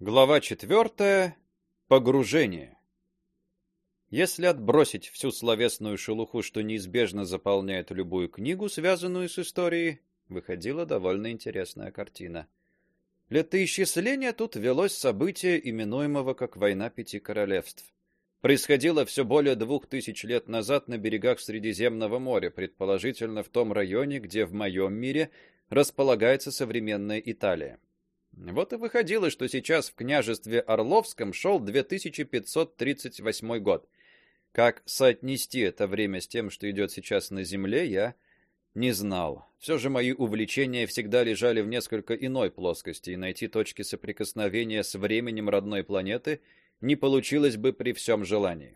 Глава 4. Погружение. Если отбросить всю словесную шелуху, что неизбежно заполняет любую книгу, связанную с историей, выходила довольно интересная картина. Летоисчисление тут велось событие, именуемого как «Война Пяти Королевств». Происходило все более 2000 лет назад на берегах Средиземного моря, предположительно в том районе, где в моем мире располагается современная Италия. Вот и выходило, что сейчас в княжестве Орловском шел 2538 год. Как соотнести это время с тем, что идет сейчас на земле, я не знал. Все же мои увлечения всегда лежали в несколько иной плоскости, и найти точки соприкосновения с временем родной планеты не получилось бы при всем желании.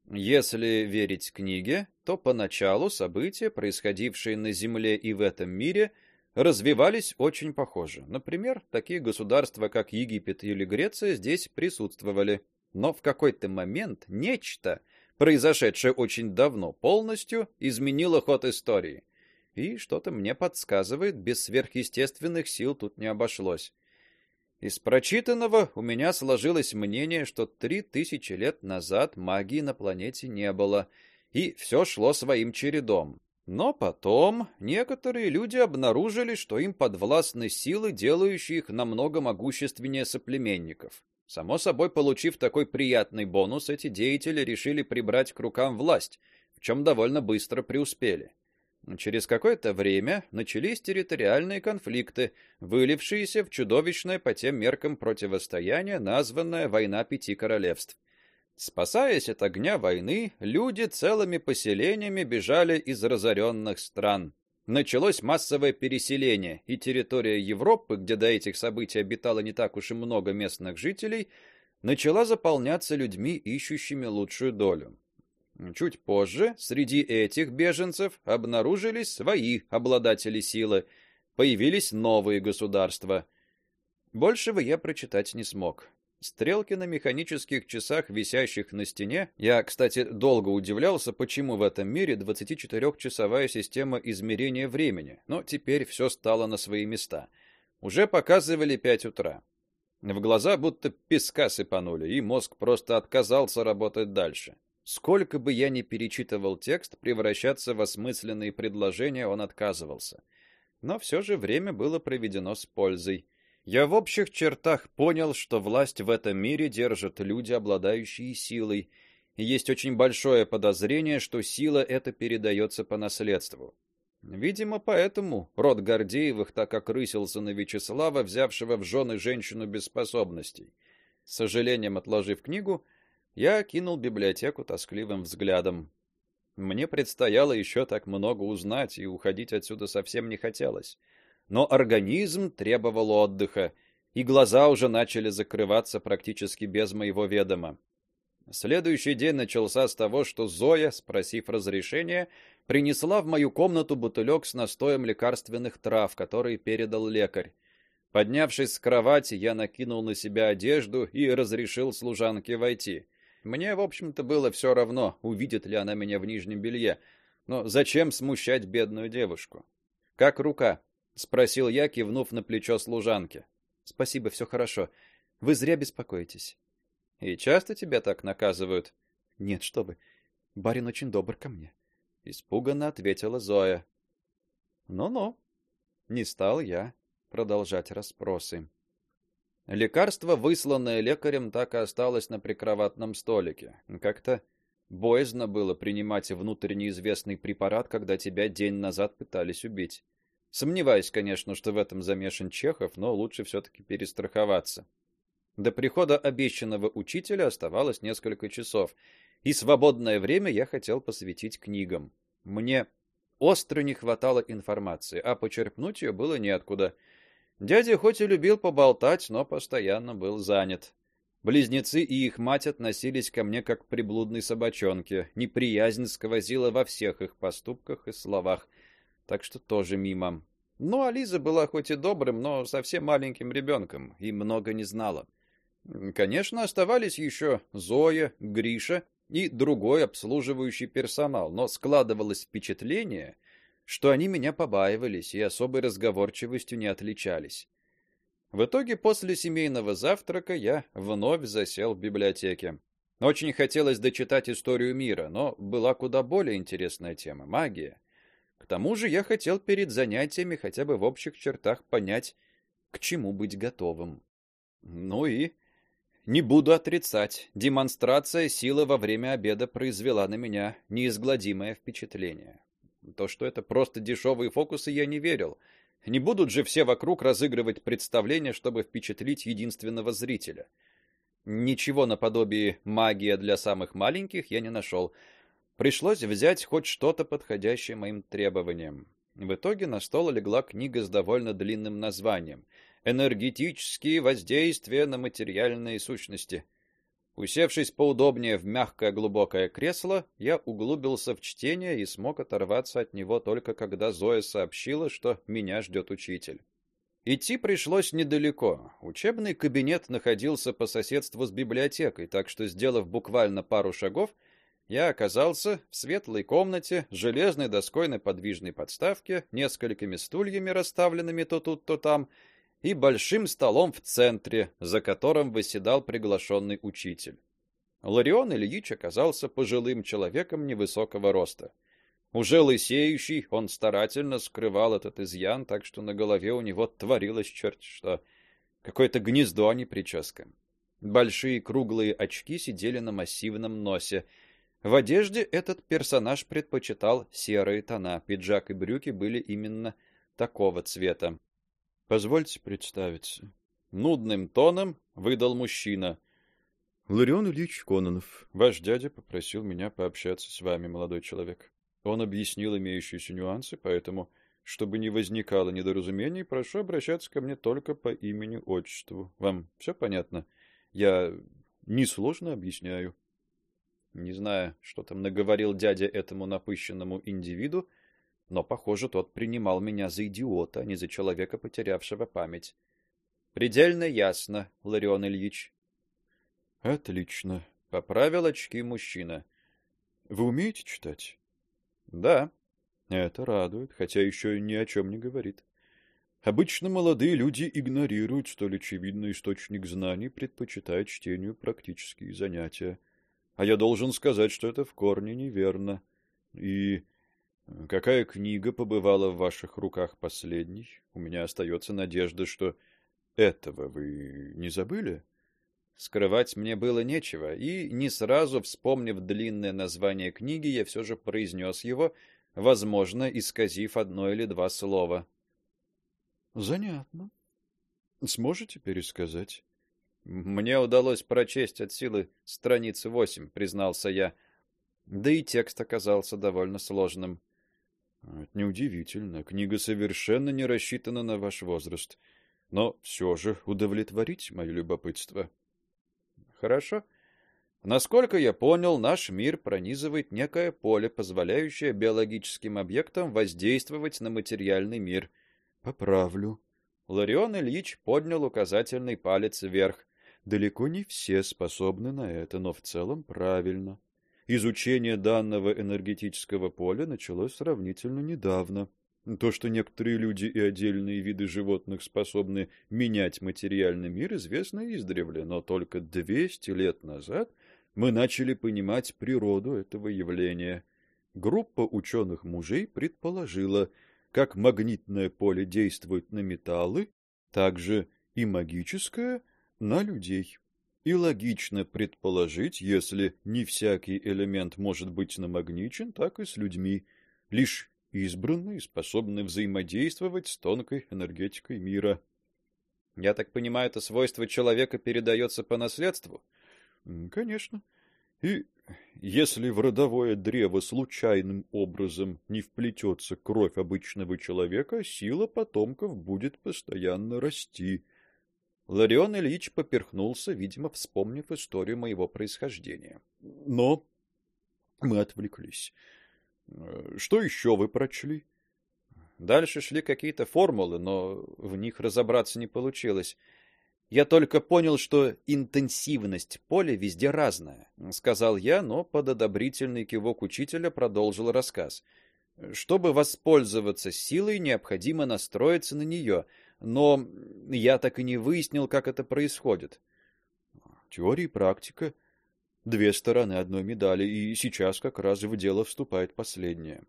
Если верить книге, то поначалу события, происходившие на Земле и в этом мире, развивались очень похоже. Например, такие государства, как Египет или Греция, здесь присутствовали. Но в какой-то момент нечто, произошедшее очень давно, полностью изменило ход истории. И что-то мне подсказывает, без сверхъестественных сил тут не обошлось. Из прочитанного у меня сложилось мнение, что 3000 лет назад магии на планете не было, и все шло своим чередом. Но потом некоторые люди обнаружили, что им подвластны силы, делающие их намного могущественнее соплеменников. Само собой, получив такой приятный бонус, эти деятели решили прибрать к рукам власть, в чем довольно быстро преуспели. Через какое-то время начались территориальные конфликты, вылившиеся в чудовищное по тем меркам противостояние, названное «Война Пяти Королевств». Спасаясь от огня войны, люди целыми поселениями бежали из разоренных стран. Началось массовое переселение, и территория Европы, где до этих событий обитало не так уж и много местных жителей, начала заполняться людьми, ищущими лучшую долю. Чуть позже среди этих беженцев обнаружились свои обладатели силы, появились новые государства. Большего я прочитать не смог. Стрелки на механических часах, висящих на стене, я, кстати, долго удивлялся, почему в этом мире 24-часовая система измерения времени, но теперь все стало на свои места. Уже показывали 5 утра. В глаза будто песка сыпанули, и мозг просто отказался работать дальше. Сколько бы я ни перечитывал текст, превращаться в осмысленные предложения он отказывался. Но все же время было проведено с пользой. Я в общих чертах понял, что власть в этом мире держат люди, обладающие силой, и есть очень большое подозрение, что сила эта передается по наследству. Видимо, поэтому род Гордеевых так окрысился на Вячеслава, взявшего в жены женщину без способностей. С сожалением отложив книгу, я окинул библиотеку тоскливым взглядом. Мне предстояло еще так много узнать, и уходить отсюда совсем не хотелось. Но организм требовал отдыха, и глаза уже начали закрываться практически без моего ведома. Следующий день начался с того, что Зоя, спросив разрешения, принесла в мою комнату бутылек с настоем лекарственных трав, который передал лекарь. Поднявшись с кровати, я накинул на себя одежду и разрешил служанке войти. Мне, в общем-то, было все равно, увидит ли она меня в нижнем белье, но зачем смущать бедную девушку? Как рука? Спросил я, кивнув на плечо служанки. Спасибо, все хорошо. Вы зря беспокоитесь. И часто тебя так наказывают? Нет, что вы. Барин очень добр ко мне, испуганно ответила Зоя. Ну-ну. Не стал я продолжать расспросы. Лекарство, высланное лекарем, так и осталось на прикроватном столике. Как-то боязно было принимать внутрь неизвестный препарат, когда тебя день назад пытались убить. Сомневаюсь, конечно, что в этом замешан Чехов, но лучше все-таки перестраховаться. До прихода обещанного учителя оставалось несколько часов, и свободное время я хотел посвятить книгам. Мне остро не хватало информации, а почерпнуть ее было неоткуда. Дядя хоть и любил поболтать, но постоянно был занят. Близнецы и их мать относились ко мне как к приблудной собачонке. Неприязнь сквозила во всех их поступках и словах. Так что тоже мимо. Ну, а Лиза была хоть и добрым, но совсем маленьким ребенком и много не знала. Конечно, оставались еще Зоя, Гриша и другой обслуживающий персонал, но складывалось впечатление, что они меня побаивались и особой разговорчивостью не отличались. В итоге после семейного завтрака я вновь засел в библиотеке. Очень хотелось дочитать историю мира, но была куда более интересная тема магия. К тому же я хотел перед занятиями хотя бы в общих чертах понять, к чему быть готовым. Ну и не буду отрицать, демонстрация силы во время обеда произвела на меня неизгладимое впечатление. То, что это просто дешевые фокусы, я не верил. Не будут же все вокруг разыгрывать представление, чтобы впечатлить единственного зрителя. Ничего наподобие магия для самых маленьких я не нашел. Пришлось взять хоть что-то подходящее моим требованиям. В итоге на стол легла книга с довольно длинным названием «Энергетические воздействия на материальные сущности». Усевшись поудобнее в мягкое глубокое кресло, я углубился в чтение и смог оторваться от него только когда Зоя сообщила, что меня ждет учитель. Идти пришлось недалеко. Учебный кабинет находился по соседству с библиотекой, так что, сделав буквально пару шагов, я оказался в светлой комнате с железной доской на подвижной подставке, несколькими стульями, расставленными то тут, то там, и большим столом в центре, за которым восседал приглашенный учитель. Ларион Ильич оказался пожилым человеком невысокого роста. Уже лысеющий, он старательно скрывал этот изъян, так что на голове у него творилось черт что. Какое-то гнездо, а не прическа. Большие круглые очки сидели на массивном носе. В одежде этот персонаж предпочитал серые тона, пиджак и брюки были именно такого цвета. Позвольте представиться. Нудным тоном выдал мужчина. Ларион Ильич Кононов. Ваш дядя попросил меня пообщаться с вами, молодой человек. Он объяснил имеющиеся нюансы, поэтому, чтобы не возникало недоразумений, прошу обращаться ко мне только по имени-отчеству. Вам все понятно? Я несложно объясняю. Не знаю, что там наговорил дядя этому напыщенному индивиду, но, похоже, тот принимал меня за идиота, а не за человека, потерявшего память. Предельно ясно, Ларион Ильич. Отлично. Поправил очки мужчина. Вы умеете читать? Да. Это радует, хотя еще ни о чем не говорит. Обычно молодые люди игнорируют столь очевидный источник знаний, предпочитая чтению практические занятия. А я должен сказать, что это в корне неверно. И какая книга побывала в ваших руках последней? У меня остается надежда, что этого вы не забыли? Скрывать мне было нечего, и не сразу, вспомнив длинное название книги, я все же произнес его, возможно, исказив одно или два слова. Занятно. Сможете пересказать? Мне удалось прочесть от силы страницы 8, признался я. Да и текст оказался довольно сложным. Это неудивительно. Книга совершенно не рассчитана на ваш возраст. Но все же удовлетворите мое любопытство. Хорошо. Насколько я понял, наш мир пронизывает некое поле, позволяющее биологическим объектам воздействовать на материальный мир. Поправлю. Ларион Ильич поднял указательный палец вверх. Далеко не все способны на это, но в целом правильно. Изучение данного энергетического поля началось сравнительно недавно. То, что некоторые люди и отдельные виды животных способны менять материальный мир, известно издревле, но только 200 лет назад мы начали понимать природу этого явления. Группа ученых-мужей предположила, как магнитное поле действует на металлы, так же и магическое на людей. И логично предположить, если не всякий элемент может быть намагничен, так и с людьми. Лишь избранные способны взаимодействовать с тонкой энергетикой мира. Я так понимаю, это свойство человека передается по наследству? Конечно. И если в родовое древо случайным образом не вплетется кровь обычного человека, сила потомков будет постоянно расти. Ларион Ильич поперхнулся, видимо, вспомнив историю моего происхождения. Но мы отвлеклись. Что еще вы прочли? Дальше шли какие-то формулы, но в них разобраться не получилось. Я только понял, что интенсивность поля везде разная, сказал я, но под одобрительный кивок учителя продолжил рассказ. Чтобы воспользоваться силой, необходимо настроиться на нее, но я так и не выяснил, как это происходит. Теория и практика — две стороны одной медали, и сейчас как раз в дело вступает последняя.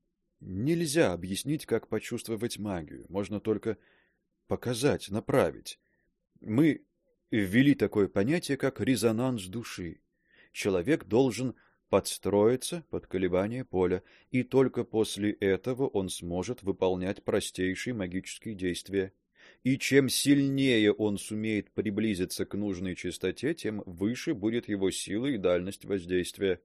Нельзя объяснить, как почувствовать магию, можно только показать, направить. Мы ввели такое понятие, как резонанс души. Человек должен подстроиться под колебания поля, и только после этого он сможет выполнять простейшие магические действия. И чем сильнее он сумеет приблизиться к нужной частоте, тем выше будет его сила и дальность воздействия.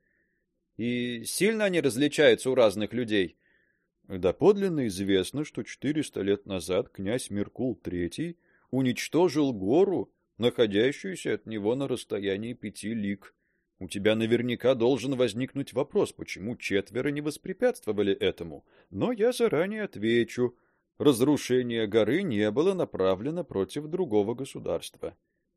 И сильно они различаются у разных людей. Доподлинно известно, что 400 лет назад князь Меркул III уничтожил гору, находящуюся от него на расстоянии 5 лиг. У тебя наверняка должен возникнуть вопрос, почему четверо не воспрепятствовали этому. Но я заранее отвечу: разрушение горы не было направлено против другого государства.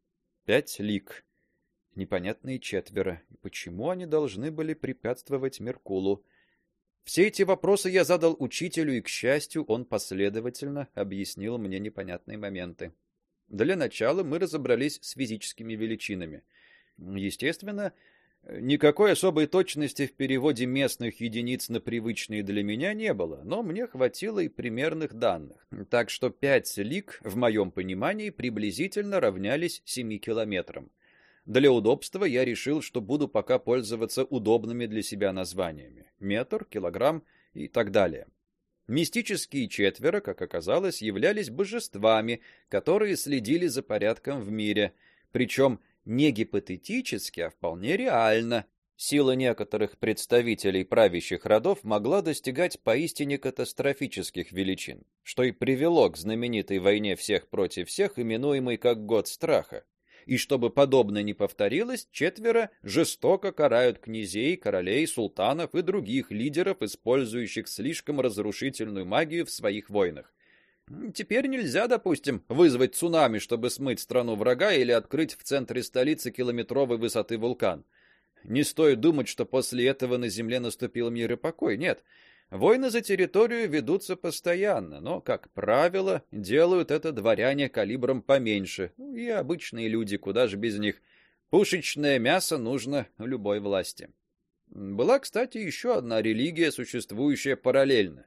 5 лиг. Непонятные четверо. И почему они должны были препятствовать Меркулу? Все эти вопросы я задал учителю, и, к счастью, он последовательно объяснил мне непонятные моменты. Для начала мы разобрались с физическими величинами. Естественно, никакой особой точности в переводе местных единиц на привычные для меня не было, но мне хватило и примерных данных. Так что 5 лиг, в моем понимании, приблизительно равнялись 7 километрам. Для удобства я решил, что буду пока пользоваться удобными для себя названиями: метр, килограмм и так далее. Мистические четверо, как оказалось, являлись божествами, которые следили за порядком в мире, причем не гипотетически, а вполне реально. Сила некоторых представителей правящих родов могла достигать поистине катастрофических величин, что и привело к знаменитой войне всех против всех, именуемой как Год Страха. И чтобы подобное не повторилось, четверо жестоко карают князей, королей, султанов и других лидеров, использующих слишком разрушительную магию в своих войнах. Теперь нельзя, допустим, вызвать цунами, чтобы смыть страну врага, или открыть в центре столицы километровой высоты вулкан. Не стоит думать, что после этого на земле наступил мир и покой. Нет. Войны за территорию ведутся постоянно, но, как правило, делают это дворяне калибром поменьше, и обычные люди, куда же без них. Пушечное мясо нужно любой власти. Была, кстати, еще одна религия, существующая параллельно.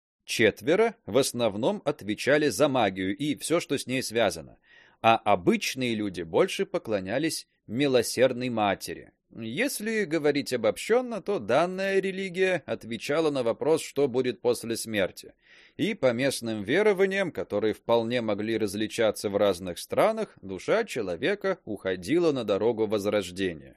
Четверо в основном отвечали за магию и все, что с ней связано, а обычные люди больше поклонялись милосердной матери. Если говорить обобщенно, то данная религия отвечала на вопрос, что будет после смерти. И по местным верованиям, которые вполне могли различаться в разных странах, душа человека уходила на дорогу возрождения.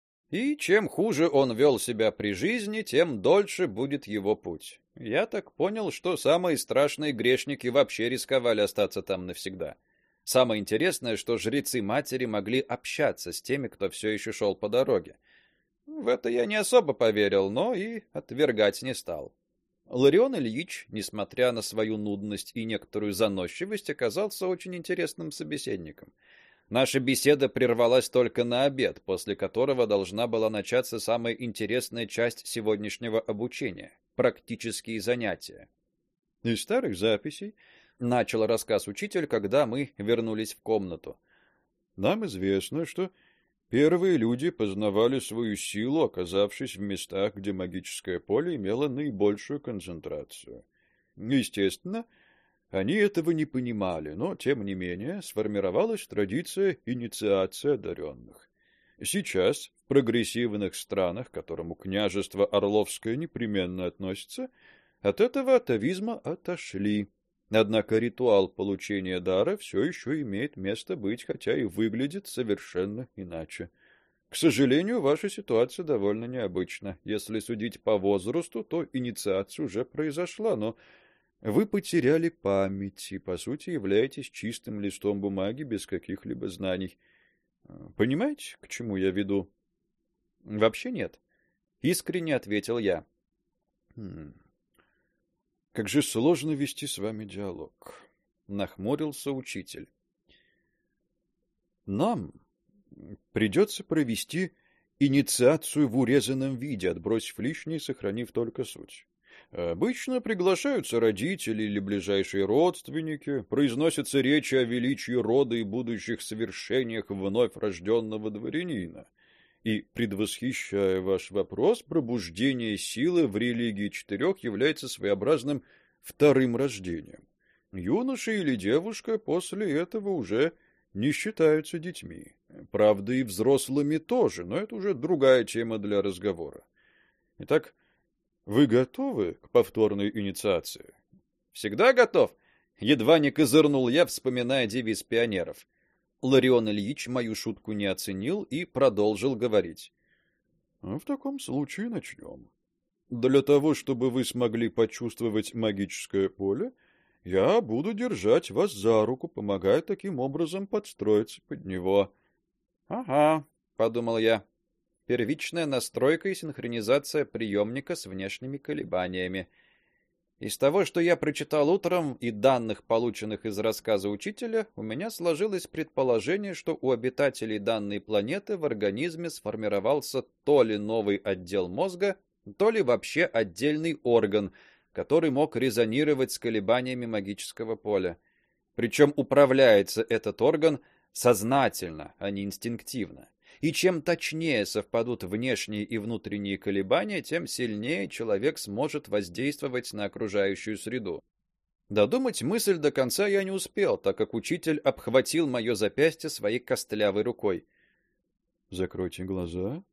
И чем хуже он вел себя при жизни, тем дольше будет его путь. Я так понял, что самые страшные грешники вообще рисковали остаться там навсегда. Самое интересное, что жрецы матери могли общаться с теми, кто все еще шел по дороге. В это я не особо поверил, но и отвергать не стал. Ларион Ильич, несмотря на свою нудность и некоторую заносчивость, оказался очень интересным собеседником. Наша беседа прервалась только на обед, после которого должна была начаться самая интересная часть сегодняшнего обучения — практические занятия. Из старых записей Начал рассказ учитель, когда мы вернулись в комнату. Нам известно, что первые люди познавали свою силу, оказавшись в местах, где магическое поле имело наибольшую концентрацию. Естественно, они этого не понимали, но, тем не менее, сформировалась традиция инициации одаренных. Сейчас, в прогрессивных странах, к которому княжество Орловское непременно относится, от этого атавизма отошли. Однако ритуал получения дара все еще имеет место быть, хотя и выглядит совершенно иначе. К сожалению, ваша ситуация довольно необычна. Если судить по возрасту, то инициация уже произошла, но вы потеряли память и, по сути, являетесь чистым листом бумаги без каких-либо знаний. Понимаете, к чему я веду? Вообще нет, искренне ответил я. Как же сложно вести с вами диалог, нахмурился учитель. Нам придется провести инициацию в урезанном виде, отбросив лишнее и сохранив только суть. Обычно приглашаются родители или ближайшие родственники, произносятся речи о величии рода и будущих свершениях вновь рожденного дворянина. И, предвосхищая ваш вопрос, пробуждение силы в религии четырех является своеобразным вторым рождением. Юноша или девушка после этого уже не считаются детьми. Правда, и взрослыми тоже, но это уже другая тема для разговора. Итак, вы готовы к повторной инициации? Всегда готов. Едва не козырнул я, вспоминая девиз пионеров. Ларион Ильич мою шутку не оценил и продолжил говорить. В таком случае начнем. Для того, чтобы вы смогли почувствовать магическое поле, я буду держать вас за руку, помогая таким образом подстроиться под него. Ага, подумал я. Первичная настройка и синхронизация приемника с внешними колебаниями. Из того, что я прочитал утром, и данных, полученных из рассказа учителя, у меня сложилось предположение, что у обитателей данной планеты в организме сформировался то ли новый отдел мозга, то ли вообще отдельный орган, который мог резонировать с колебаниями магического поля. Причем управляется этот орган сознательно, а не инстинктивно. И чем точнее совпадут внешние и внутренние колебания, тем сильнее человек сможет воздействовать на окружающую среду. Додумать мысль до конца я не успел, так как учитель обхватил мое запястье своей костлявой рукой. Закройте глаза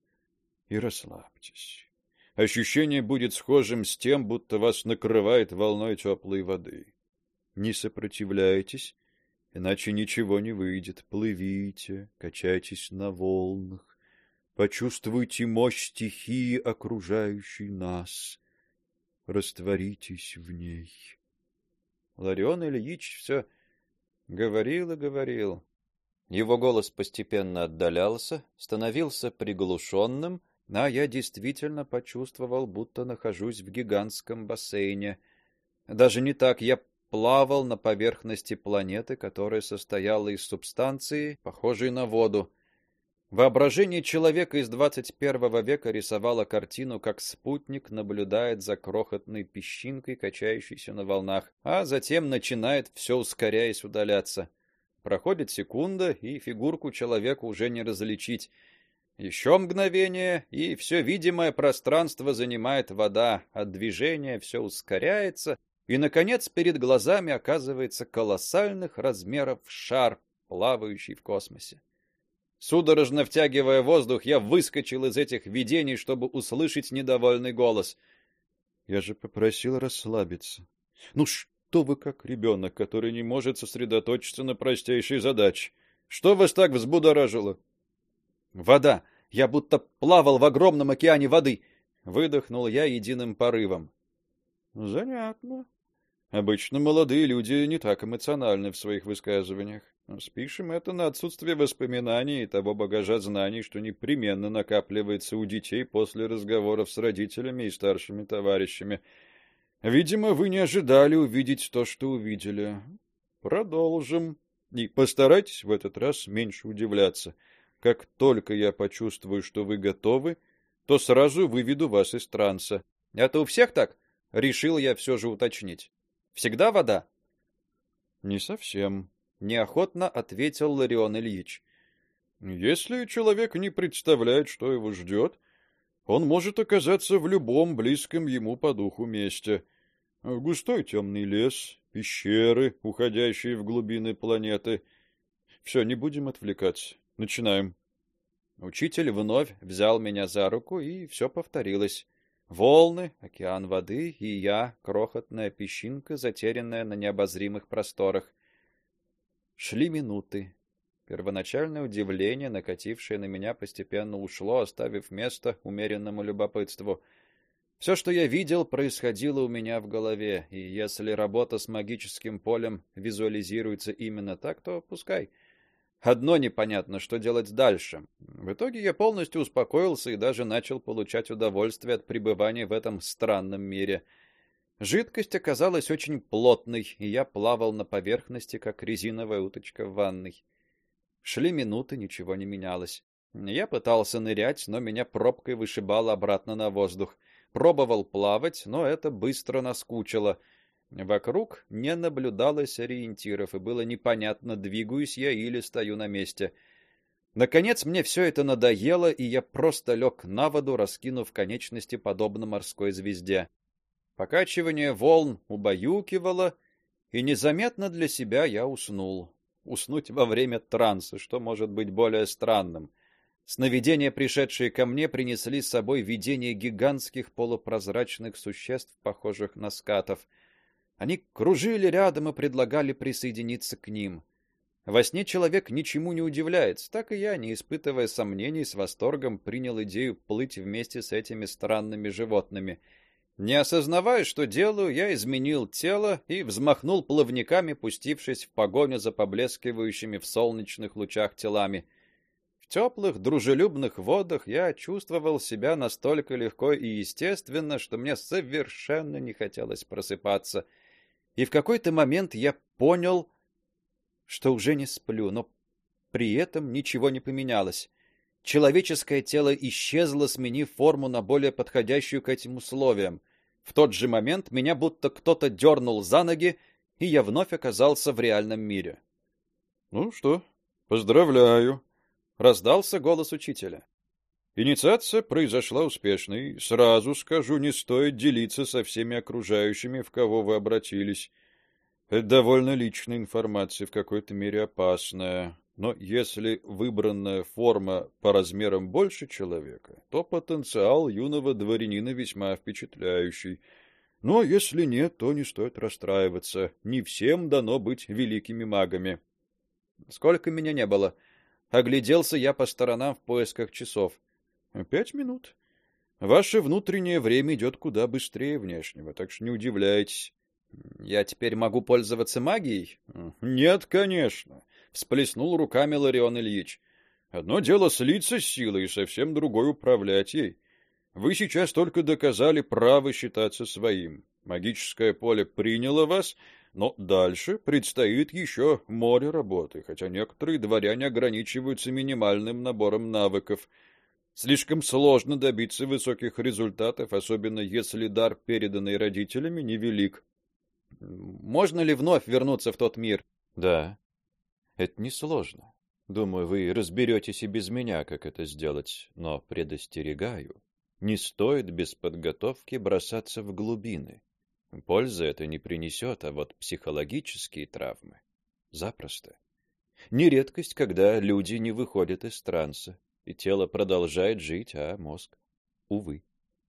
и расслабьтесь. Ощущение будет схожим с тем, будто вас накрывает волной теплой воды. Не сопротивляйтесь, иначе ничего не выйдет. Плывите, качайтесь на волнах, почувствуйте мощь стихии, окружающей нас. Растворитесь в ней. Ларион Ильич все говорил и говорил. Его голос постепенно отдалялся, становился приглушенным, а я действительно почувствовал, будто нахожусь в гигантском бассейне. Даже не так, я плавал на поверхности планеты, которая состояла из субстанции, похожей на воду. Воображение человека из 21 века рисовало картину, как спутник наблюдает за крохотной песчинкой, качающейся на волнах, а затем начинает все ускоряясь удаляться. Проходит секунда, и фигурку человека уже не различить. Еще мгновение, и все видимое пространство занимает вода, а движение все ускоряется, и, наконец, перед глазами оказывается колоссальных размеров шар, плавающий в космосе. Судорожно втягивая воздух, я выскочил из этих видений, чтобы услышать недовольный голос. Я же попросил расслабиться. Ну что вы как ребенок, который не может сосредоточиться на простейшей задаче? Что вас так взбудоражило? Вода. Я будто плавал в огромном океане воды. Выдохнул я единым порывом. Занятно. Обычно молодые люди не так эмоциональны в своих высказываниях. Спишем это на отсутствие воспоминаний и того багажа знаний, что непременно накапливается у детей после разговоров с родителями и старшими товарищами. Видимо, вы не ожидали увидеть то, что увидели. Продолжим. И постарайтесь в этот раз меньше удивляться. Как только я почувствую, что вы готовы, то сразу выведу вас из транса. Это у всех так? Решил я все же уточнить. Всегда вода? Не совсем, неохотно ответил Ларион Ильич. Если человек не представляет, что его ждет, он может оказаться в любом близком ему по духу месте. Густой темный лес, пещеры, уходящие в глубины планеты. Все, не будем отвлекаться. Начинаем. Учитель вновь взял меня за руку, и все повторилось. Волны, океан воды и я, крохотная песчинка, затерянная на необозримых просторах. Шли минуты. Первоначальное удивление, накатившее на меня, постепенно ушло, оставив место умеренному любопытству. Все, что я видел, происходило у меня в голове, и если работа с магическим полем визуализируется именно так, то пускай. Одно непонятно, что делать дальше. В итоге я полностью успокоился и даже начал получать удовольствие от пребывания в этом странном мире. Жидкость оказалась очень плотной, и я плавал на поверхности, как резиновая уточка в ванной. Шли минуты, ничего не менялось. Я пытался нырять, но меня пробкой вышибало обратно на воздух. Пробовал плавать, но это быстро наскучило. Вокруг не наблюдалось ориентиров, и было непонятно, двигаюсь я или стою на месте. Наконец мне все это надоело, и я просто лег на воду, раскинув конечности подобно морской звезде. Покачивание волн убаюкивало, и незаметно для себя я уснул. Уснуть во время транса, что может быть более странным? Сновидения, пришедшие ко мне, принесли с собой видение гигантских полупрозрачных существ, похожих на скатов. Они кружили рядом и предлагали присоединиться к ним. Во сне человек ничему не удивляется, так и я, не испытывая сомнений, с восторгом принял идею плыть вместе с этими странными животными. Не осознавая, что делаю, я изменил тело и взмахнул плавниками, пустившись в погоню за поблескивающими в солнечных лучах телами. В теплых, дружелюбных водах я чувствовал себя настолько легко и естественно, что мне совершенно не хотелось просыпаться. И в какой-то момент я понял, что уже не сплю, но при этом ничего не поменялось. Человеческое тело исчезло, сменив форму на более подходящую к этим условиям. В тот же момент меня будто кто-то дернул за ноги, и я вновь оказался в реальном мире. Ну что, поздравляю, раздался голос учителя. Инициация произошла успешно, и сразу скажу, не стоит делиться со всеми окружающими, в кого вы обратились. Это довольно личная информация, в какой-то мере опасная. Но если выбранная форма по размерам больше человека, то потенциал юного дворянина весьма впечатляющий. Но если нет, то не стоит расстраиваться. Не всем дано быть великими магами. Сколько меня не было. Огляделся я по сторонам в поисках часов. 5 минут. Ваше внутреннее время идет куда быстрее внешнего, так что не удивляйтесь. Я теперь могу пользоваться магией? Нет, конечно, всплеснул руками Ларион Ильич. Одно дело слиться с силой, и совсем другое управлять ей. Вы сейчас только доказали право считаться своим. Магическое поле приняло вас, но дальше предстоит еще море работы, хотя некоторые дворяне ограничиваются минимальным набором навыков. Слишком сложно добиться высоких результатов, особенно если дар, переданный родителями, невелик. Можно ли вновь вернуться в тот мир? Да. Это несложно. Думаю, вы разберетесь и без меня, как это сделать, но предостерегаю, не стоит без подготовки бросаться в глубины. Пользы это не принесет, а вот психологические травмы запросто. Не редкость, когда люди не выходят из транса, и тело продолжает жить, а мозг увы.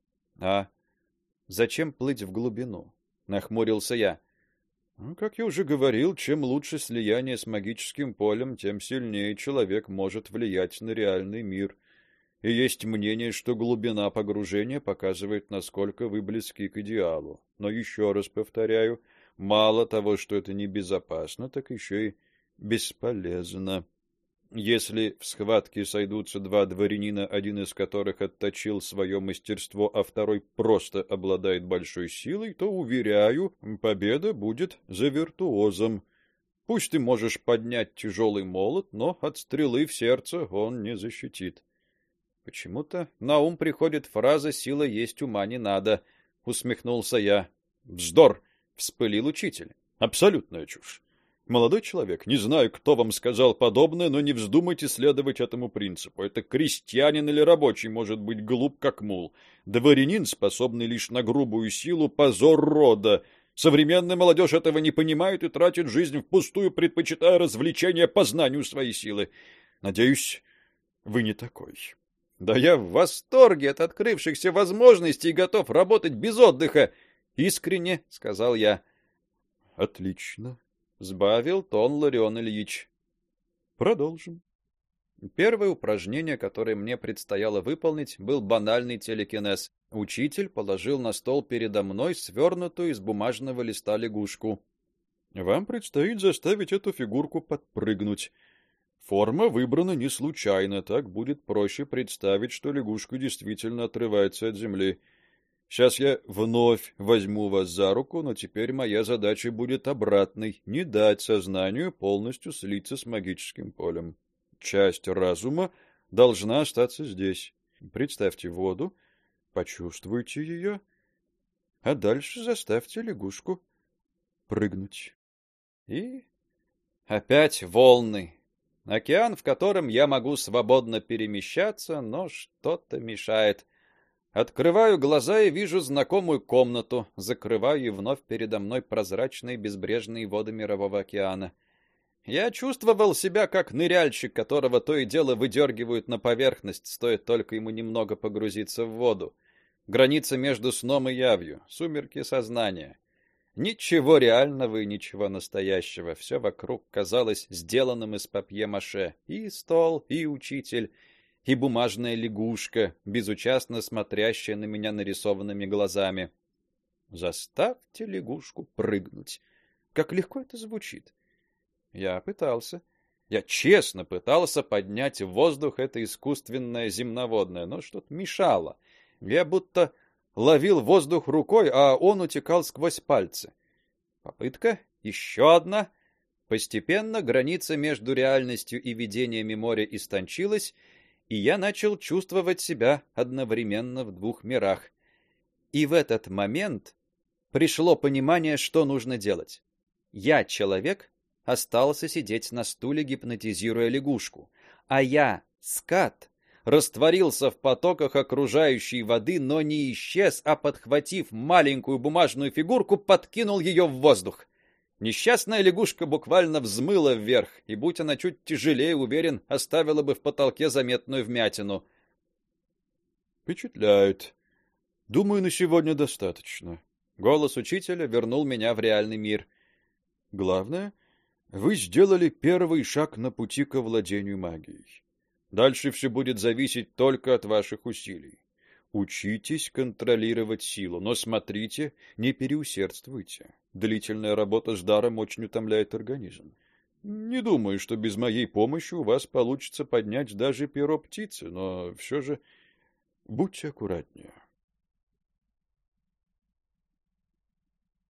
А зачем плыть в глубину? Нахмурился я. Как я уже говорил, чем лучше слияние с магическим полем, тем сильнее человек может влиять на реальный мир. И есть мнение, что глубина погружения показывает, насколько вы близки к идеалу. Но еще раз повторяю, мало того, что это небезопасно, так еще и бесполезно. Если в схватке сойдутся два дворянина, один из которых отточил свое мастерство, а второй просто обладает большой силой, то, уверяю, победа будет за виртуозом. Пусть ты можешь поднять тяжелый молот, но от стрелы в сердце он не защитит. Почему-то на ум приходит фраза «сила есть, ума не надо», — усмехнулся я. «Вздор!» — вспылил учитель. «Абсолютная чушь. Молодой человек, не знаю, кто вам сказал подобное, но не вздумайте следовать этому принципу. Это крестьянин или рабочий может быть глуп, как мул. Дворянин, способный лишь на грубую силу, позор рода. Современная молодежь этого не понимает и тратит жизнь впустую, предпочитая развлечения познанию своей силы. Надеюсь, вы не такой». Да я в восторге от открывшихся возможностей и готов работать без отдыха, искренне сказал я. Отлично, сбавил тон Ларион Ильич. Продолжим. Первое упражнение, которое мне предстояло выполнить, был банальный телекинез. Учитель положил на стол передо мной свернутую из бумажного листа лягушку. Вам предстоит заставить эту фигурку подпрыгнуть. Форма выбрана не случайно, так будет проще представить, что лягушка действительно отрывается от земли. Сейчас я вновь возьму вас за руку, но теперь моя задача будет обратной — не дать сознанию полностью слиться с магическим полем. Часть разума должна остаться здесь. Представьте воду, Почувствуйте ее, а дальше заставьте лягушку прыгнуть. И опять волны. Океан, в котором я могу свободно перемещаться, но что-то мешает. Открываю глаза и вижу знакомую комнату, закрываю и вновь передо мной прозрачные безбрежные воды Мирового океана. Я чувствовал себя как ныряльщик, которого то и дело выдергивают на поверхность, стоит только ему немного погрузиться в воду. Граница между сном и явью, сумерки сознания. Ничего реального и ничего настоящего. Все вокруг казалось сделанным из папье-маше. И стол, и учитель, и бумажная лягушка, безучастно смотрящая на меня нарисованными глазами. Заставьте лягушку прыгнуть. Как легко это звучит. Я пытался. Я честно пытался поднять в воздух это искусственное земноводное, но что-то мешало. Я будто ловил воздух рукой, а он утекал сквозь пальцы. Попытка, еще одна. Постепенно граница между реальностью и видениями моря истончилась, и я начал чувствовать себя одновременно в двух мирах. И в этот момент пришло понимание, что нужно делать. Я, человек, остался сидеть на стуле, гипнотизируя лягушку, а я, скат, растворился в потоках окружающей воды, но не исчез, а, подхватив маленькую бумажную фигурку, подкинул ее в воздух. Несчастная лягушка буквально взмыла вверх, и, будь она чуть тяжелее, уверен, оставила бы в потолке заметную вмятину. Впечатляет. Думаю, на сегодня достаточно. Голос учителя вернул меня в реальный мир. Главное, вы сделали первый шаг на пути к овладению магией. Дальше все будет зависеть только от ваших усилий. Учитесь контролировать силу, но смотрите, не переусердствуйте. Длительная работа с даром очень утомляет организм. Не думаю, что без моей помощи у вас получится поднять даже перо птицы, но все же будьте аккуратнее.